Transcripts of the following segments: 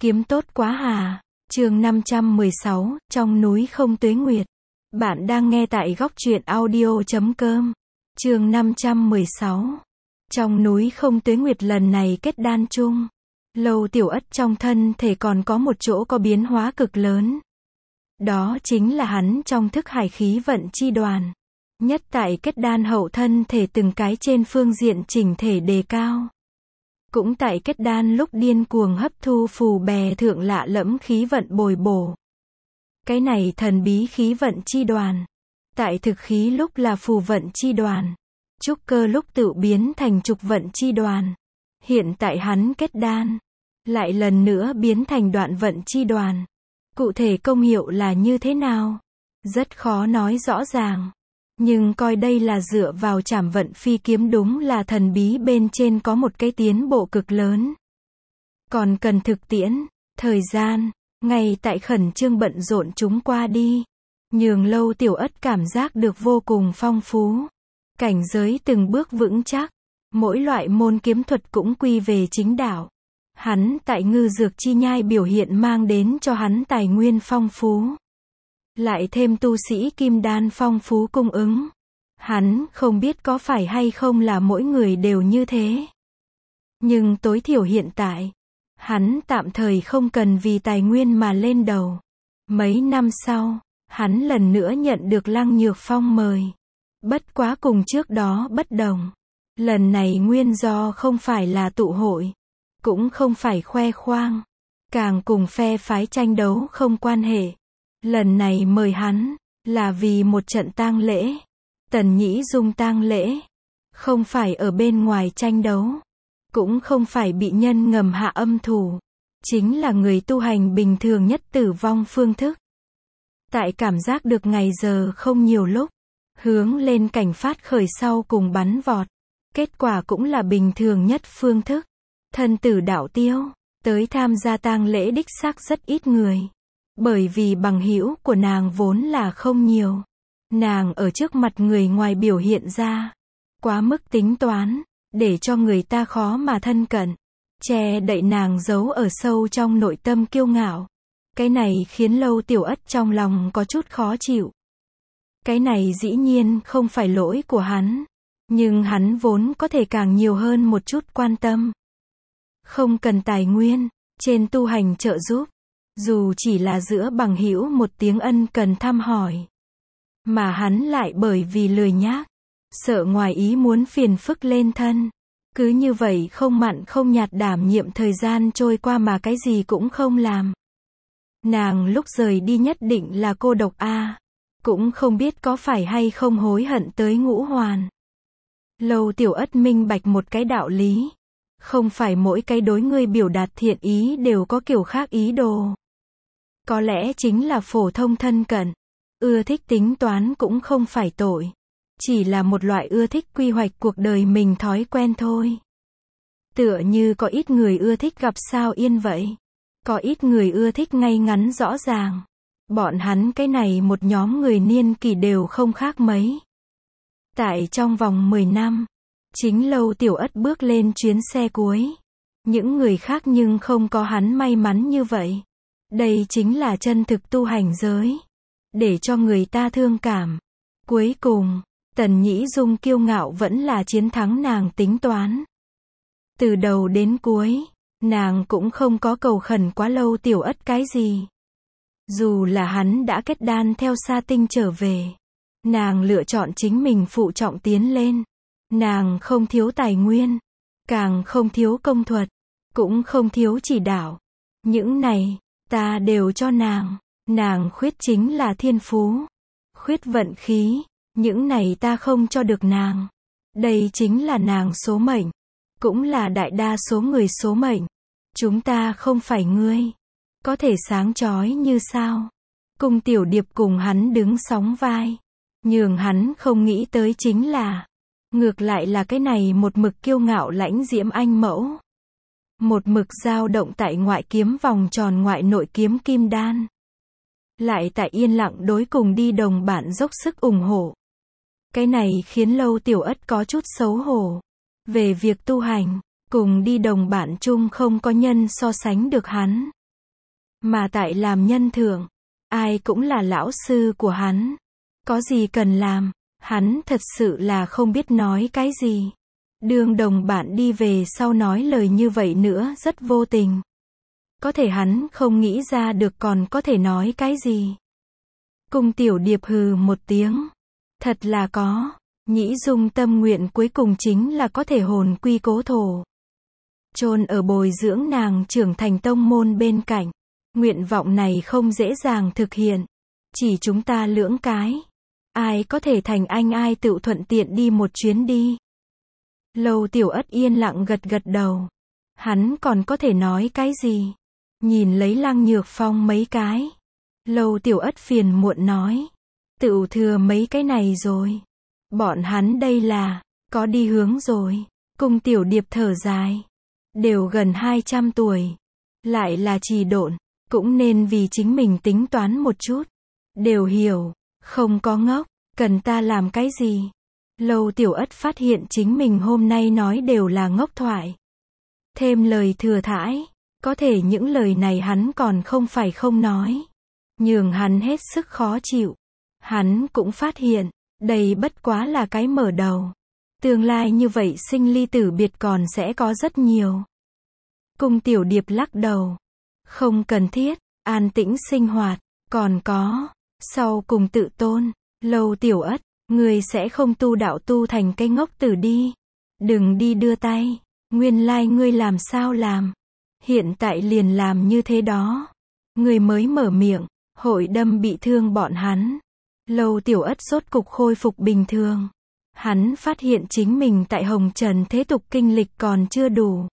Kiếm tốt quá hà. Chương 516, trong núi không tuế nguyệt. Bạn đang nghe tại góc truyện audio.com. Chương 516. Trong núi không tuế nguyệt lần này kết đan chung. Lâu Tiểu Ất trong thân thể còn có một chỗ có biến hóa cực lớn. Đó chính là hắn trong thức hải khí vận chi đoàn. Nhất tại kết đan hậu thân thể từng cái trên phương diện chỉnh thể đề cao. Cũng tại kết đan lúc điên cuồng hấp thu phù bè thượng lạ lẫm khí vận bồi bổ. Cái này thần bí khí vận chi đoàn. Tại thực khí lúc là phù vận chi đoàn. Trúc cơ lúc tự biến thành trục vận chi đoàn. Hiện tại hắn kết đan. Lại lần nữa biến thành đoạn vận chi đoàn. Cụ thể công hiệu là như thế nào? Rất khó nói rõ ràng. Nhưng coi đây là dựa vào trảm vận phi kiếm đúng là thần bí bên trên có một cái tiến bộ cực lớn. Còn cần thực tiễn, thời gian, ngay tại khẩn trương bận rộn chúng qua đi. Nhường Lâu Tiểu Ất cảm giác được vô cùng phong phú. Cảnh giới từng bước vững chắc. Mỗi loại môn kiếm thuật cũng quy về chính đạo. Hắn tại ngư dược chi nhai biểu hiện mang đến cho hắn tài nguyên phong phú. Lại thêm tu sĩ kim đan phong phú cung ứng. Hắn không biết có phải hay không là mỗi người đều như thế. Nhưng tối thiểu hiện tại, hắn tạm thời không cần vì tài nguyên mà lên đầu. Mấy năm sau, hắn lần nữa nhận được Lăng Nhược Phong mời. Bất quá cùng trước đó bất đồng. Lần này nguyên do không phải là tụ hội, cũng không phải khoe khoang, càng cùng phe phái tranh đấu không quan hệ. Lần này mời hắn, là vì một trận tang lễ. Tần Nhĩ Dung tang lễ. Không phải ở bên ngoài tranh đấu. Cũng không phải bị nhân ngầm hạ âm thủ. Chính là người tu hành bình thường nhất tử vong phương thức. Tại cảm giác được ngày giờ không nhiều lúc. Hướng lên cảnh phát khởi sau cùng bắn vọt. Kết quả cũng là bình thường nhất phương thức. Thân tử đạo tiêu. Tới tham gia tang lễ đích xác rất ít người. Bởi vì bằng hữu của nàng vốn là không nhiều. Nàng ở trước mặt người ngoài biểu hiện ra. Quá mức tính toán. Để cho người ta khó mà thân cận. Che đậy nàng giấu ở sâu trong nội tâm kiêu ngạo. Cái này khiến Lâu Tiểu Ất trong lòng có chút khó chịu. Cái này dĩ nhiên không phải lỗi của hắn. Nhưng hắn vốn có thể càng nhiều hơn một chút quan tâm. Không cần tài nguyên. Trên tu hành trợ giúp. Dù chỉ là giữa bằng hữu một tiếng ân cần thăm hỏi. Mà hắn lại bởi vì lười nhác. Sợ ngoài ý muốn phiền phức lên thân. Cứ như vậy không mặn không nhạt đảm nhiệm thời gian trôi qua mà cái gì cũng không làm. Nàng lúc rời đi nhất định là cô độc a. Cũng không biết có phải hay không hối hận tới ngũ hoàn. Lâu Tiểu Ất minh bạch một cái đạo lý. Không phải mỗi cái đối ngươi biểu đạt thiện ý đều có kiểu khác ý đồ. Có lẽ chính là phổ thông thân cận. Ưa thích tính toán cũng không phải tội. Chỉ là một loại ưa thích quy hoạch cuộc đời mình thói quen thôi. Tựa như có ít người ưa thích gặp sao yên vậy. Có ít người ưa thích ngay ngắn rõ ràng. Bọn hắn cái này một nhóm người niên kỷ đều không khác mấy. Tại trong vòng 10 năm, chính Lâu Tiểu Ất bước lên chuyến xe cuối. Những người khác nhưng không có hắn may mắn như vậy. Đây chính là chân thực tu hành giới. Để cho người ta thương cảm. Cuối cùng, Tần Nhĩ Dung kiêu ngạo vẫn là chiến thắng nàng tính toán. Từ đầu đến cuối, nàng cũng không có cầu khẩn quá Lâu Tiểu Ất cái gì. Dù là hắn đã kết đan theo Sa Tinh trở về. Nàng lựa chọn chính mình phụ trọng tiến lên. Nàng không thiếu tài nguyên. Càng không thiếu công thuật. Cũng không thiếu chỉ đạo. Những này, ta đều cho nàng. Nàng khuyết chính là thiên phú. Khuyết vận khí. Những này ta không cho được nàng. Đây chính là nàng số mệnh. Cũng là đại đa số người số mệnh. Chúng ta không phải ngươi. Có thể sáng chói như sao. Cung Tiểu Điệp cùng hắn đứng sóng vai. Nhường hắn không nghĩ tới chính là. Ngược lại là cái này một mực kiêu ngạo lãnh diễm anh mẫu. Một mực dao động tại ngoại kiếm vòng tròn ngoại nội kiếm kim đan. Lại tại yên lặng đối cùng đi đồng bạn dốc sức ủng hộ. Cái này khiến Lâu Tiểu Ất có chút xấu hổ. Về việc tu hành, cùng đi đồng bạn chung không có nhân so sánh được hắn. Mà tại làm nhân thượng, ai cũng là lão sư của hắn. Có gì cần làm, hắn thật sự là không biết nói cái gì. Đường đồng bạn đi về sau nói lời như vậy nữa rất vô tình. Có thể hắn không nghĩ ra được còn có thể nói cái gì. Cung Tiểu Điệp hừ một tiếng. Thật là có. Nhĩ Dung tâm nguyện cuối cùng chính là có thể hồn quy cố thổ. Chôn ở bồi dưỡng nàng trưởng thành tông môn bên cạnh. Nguyện vọng này không dễ dàng thực hiện. Chỉ chúng ta lưỡng cái. Ai có thể thành anh ai tự thuận tiện đi một chuyến đi. Lâu Tiểu Ất yên lặng gật gật đầu. Hắn còn có thể nói cái gì? Nhìn lấy Lăng Nhược Phong mấy cái. Lâu Tiểu Ất phiền muộn nói. Tựu thừa mấy cái này rồi. Bọn hắn đây là, có đi hướng rồi. Cung Tiểu Điệp thở dài. Đều gần 200 tuổi. Lại là trì độn. Cũng nên vì chính mình tính toán một chút. Đều hiểu. Không có ngốc. Cần ta làm cái gì? Lâu Tiểu Ất phát hiện chính mình hôm nay nói đều là ngốc thoại. Thêm lời thừa thãi. Có thể những lời này hắn còn không phải không nói. Nhường hắn hết sức khó chịu. Hắn cũng phát hiện, đây bất quá là cái mở đầu. Tương lai như vậy sinh ly tử biệt còn sẽ có rất nhiều. Cung Tiểu Điệp lắc đầu. Không cần thiết, an tĩnh sinh hoạt, còn có, sau cùng tự tôn. Lâu Tiểu Ất, ngươi sẽ không tu đạo tu thành cái ngốc tử đi. Đừng đi đưa tay, nguyên lai ngươi làm sao làm. Hiện tại liền làm như thế đó. Ngươi mới mở miệng, hội đâm bị thương bọn hắn. Lâu Tiểu Ất rốt cục khôi phục bình thường. Hắn phát hiện chính mình tại hồng trần thế tục kinh lịch còn chưa đủ.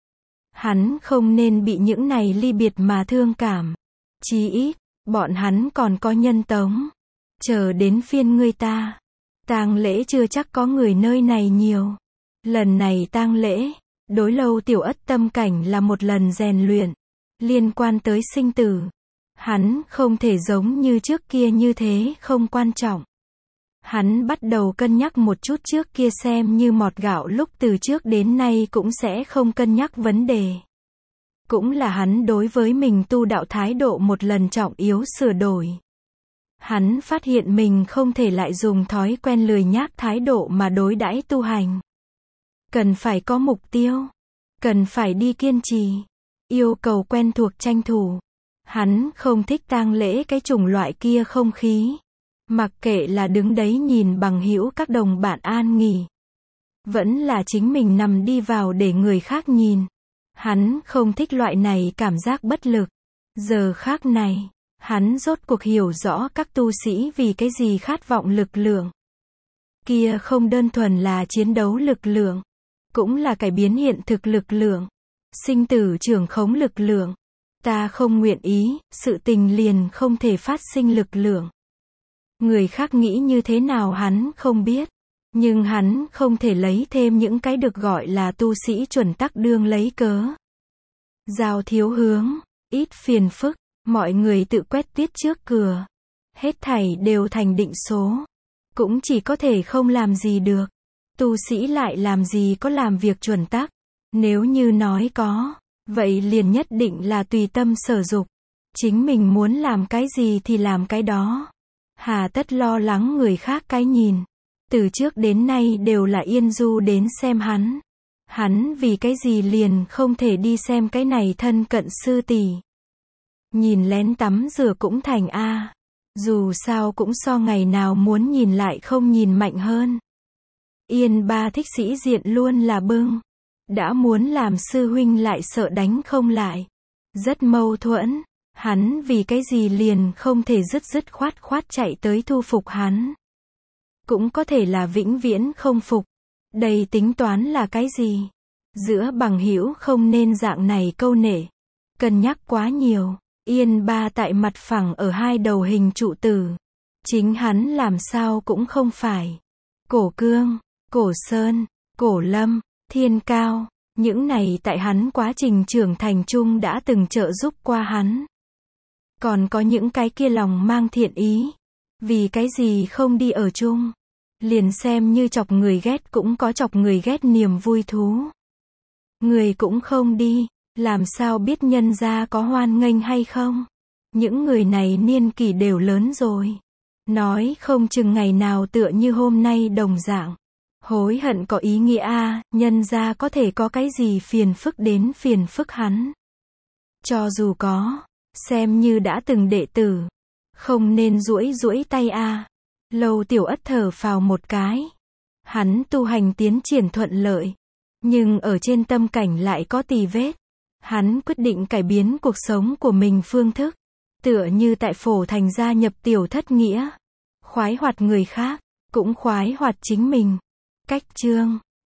Hắn không nên bị những này ly biệt mà thương cảm. Chí ít, bọn hắn còn có nhân tống. Chờ đến phiên ngươi ta. Tang lễ chưa chắc có người nơi này nhiều. Lần này tang lễ, đối Lâu Tiểu Ất tâm cảnh là một lần rèn luyện. Liên quan tới sinh tử. Hắn không thể giống như trước kia như thế không quan trọng. Hắn bắt đầu cân nhắc một chút trước kia xem như mọt gạo lúc từ trước đến nay cũng sẽ không cân nhắc vấn đề. Cũng là hắn đối với mình tu đạo thái độ một lần trọng yếu sửa đổi. Hắn phát hiện mình không thể lại dùng thói quen lười nhác thái độ mà đối đãi tu hành. Cần phải có mục tiêu. Cần phải đi kiên trì. Yêu cầu quen thuộc tranh thủ. Hắn không thích tang lễ cái chủng loại kia không khí. Mặc kệ là đứng đấy nhìn bằng hữu các đồng bạn an nghỉ. Vẫn là chính mình nằm đi vào để người khác nhìn. Hắn không thích loại này cảm giác bất lực. Giờ khác này, hắn rốt cuộc hiểu rõ các tu sĩ vì cái gì khát vọng lực lượng. Kia không đơn thuần là chiến đấu lực lượng. Cũng là cải biến hiện thực lực lượng. Sinh tử trưởng khống lực lượng. Ta không nguyện ý, sự tình liền không thể phát sinh lực lượng. Người khác nghĩ như thế nào hắn không biết. Nhưng hắn không thể lấy thêm những cái được gọi là tu sĩ chuẩn tắc đương lấy cớ. Giao thiếu hướng, ít phiền phức, mọi người tự quét tiết trước cửa. Hết thảy đều thành định số. Cũng chỉ có thể không làm gì được. Tu sĩ lại làm gì có làm việc chuẩn tắc. Nếu như nói có, vậy liền nhất định là tùy tâm sở dục. Chính mình muốn làm cái gì thì làm cái đó. Hà tất lo lắng người khác cái nhìn. Từ trước đến nay đều là Yên Du đến xem hắn. Hắn vì cái gì liền không thể đi xem cái này thân cận sư tỷ. Nhìn lén tắm rửa cũng thành a. Dù sao cũng so ngày nào muốn nhìn lại không nhìn mạnh hơn. Yên Ba thích sĩ diện luôn là bưng. Đã muốn làm sư huynh lại sợ đánh không lại. Rất mâu thuẫn. Hắn vì cái gì liền không thể dứt khoát chạy tới thu phục hắn. Cũng có thể là vĩnh viễn không phục. Đây tính toán là cái gì? Giữa bằng hữu không nên dạng này câu nệ. Cân nhắc quá nhiều. Yên Ba tại mặt phẳng ở hai đầu hình trụ tử. Chính hắn làm sao cũng không phải. Cổ Cương, Cổ Sơn, Cổ Lâm, Thiên Cao. Những này tại hắn quá trình trưởng thành chung đã từng trợ giúp qua hắn. Còn có những cái kia lòng mang thiện ý. Vì cái gì không đi ở chung. Liền xem như chọc người ghét cũng có chọc người ghét niềm vui thú. Người cũng không đi. Làm sao biết nhân gia có hoan nghênh hay không? Những người này niên kỷ đều lớn rồi. Nói không chừng ngày nào tựa như hôm nay đồng dạng. Hối hận có ý nghĩa a, nhân gia có thể có cái gì phiền phức đến phiền phức hắn. Cho dù có, xem như đã từng đệ tử, không nên duỗi duỗi tay a. Lâu Tiểu Ất thở phào một cái. Hắn tu hành tiến triển thuận lợi, nhưng ở trên tâm cảnh lại có tì vết. Hắn quyết định cải biến cuộc sống của mình phương thức, tựa như tại Phổ Thành gia nhập tiểu thất nghĩa, khoái hoạt người khác, cũng khoái hoạt chính mình. Cách chương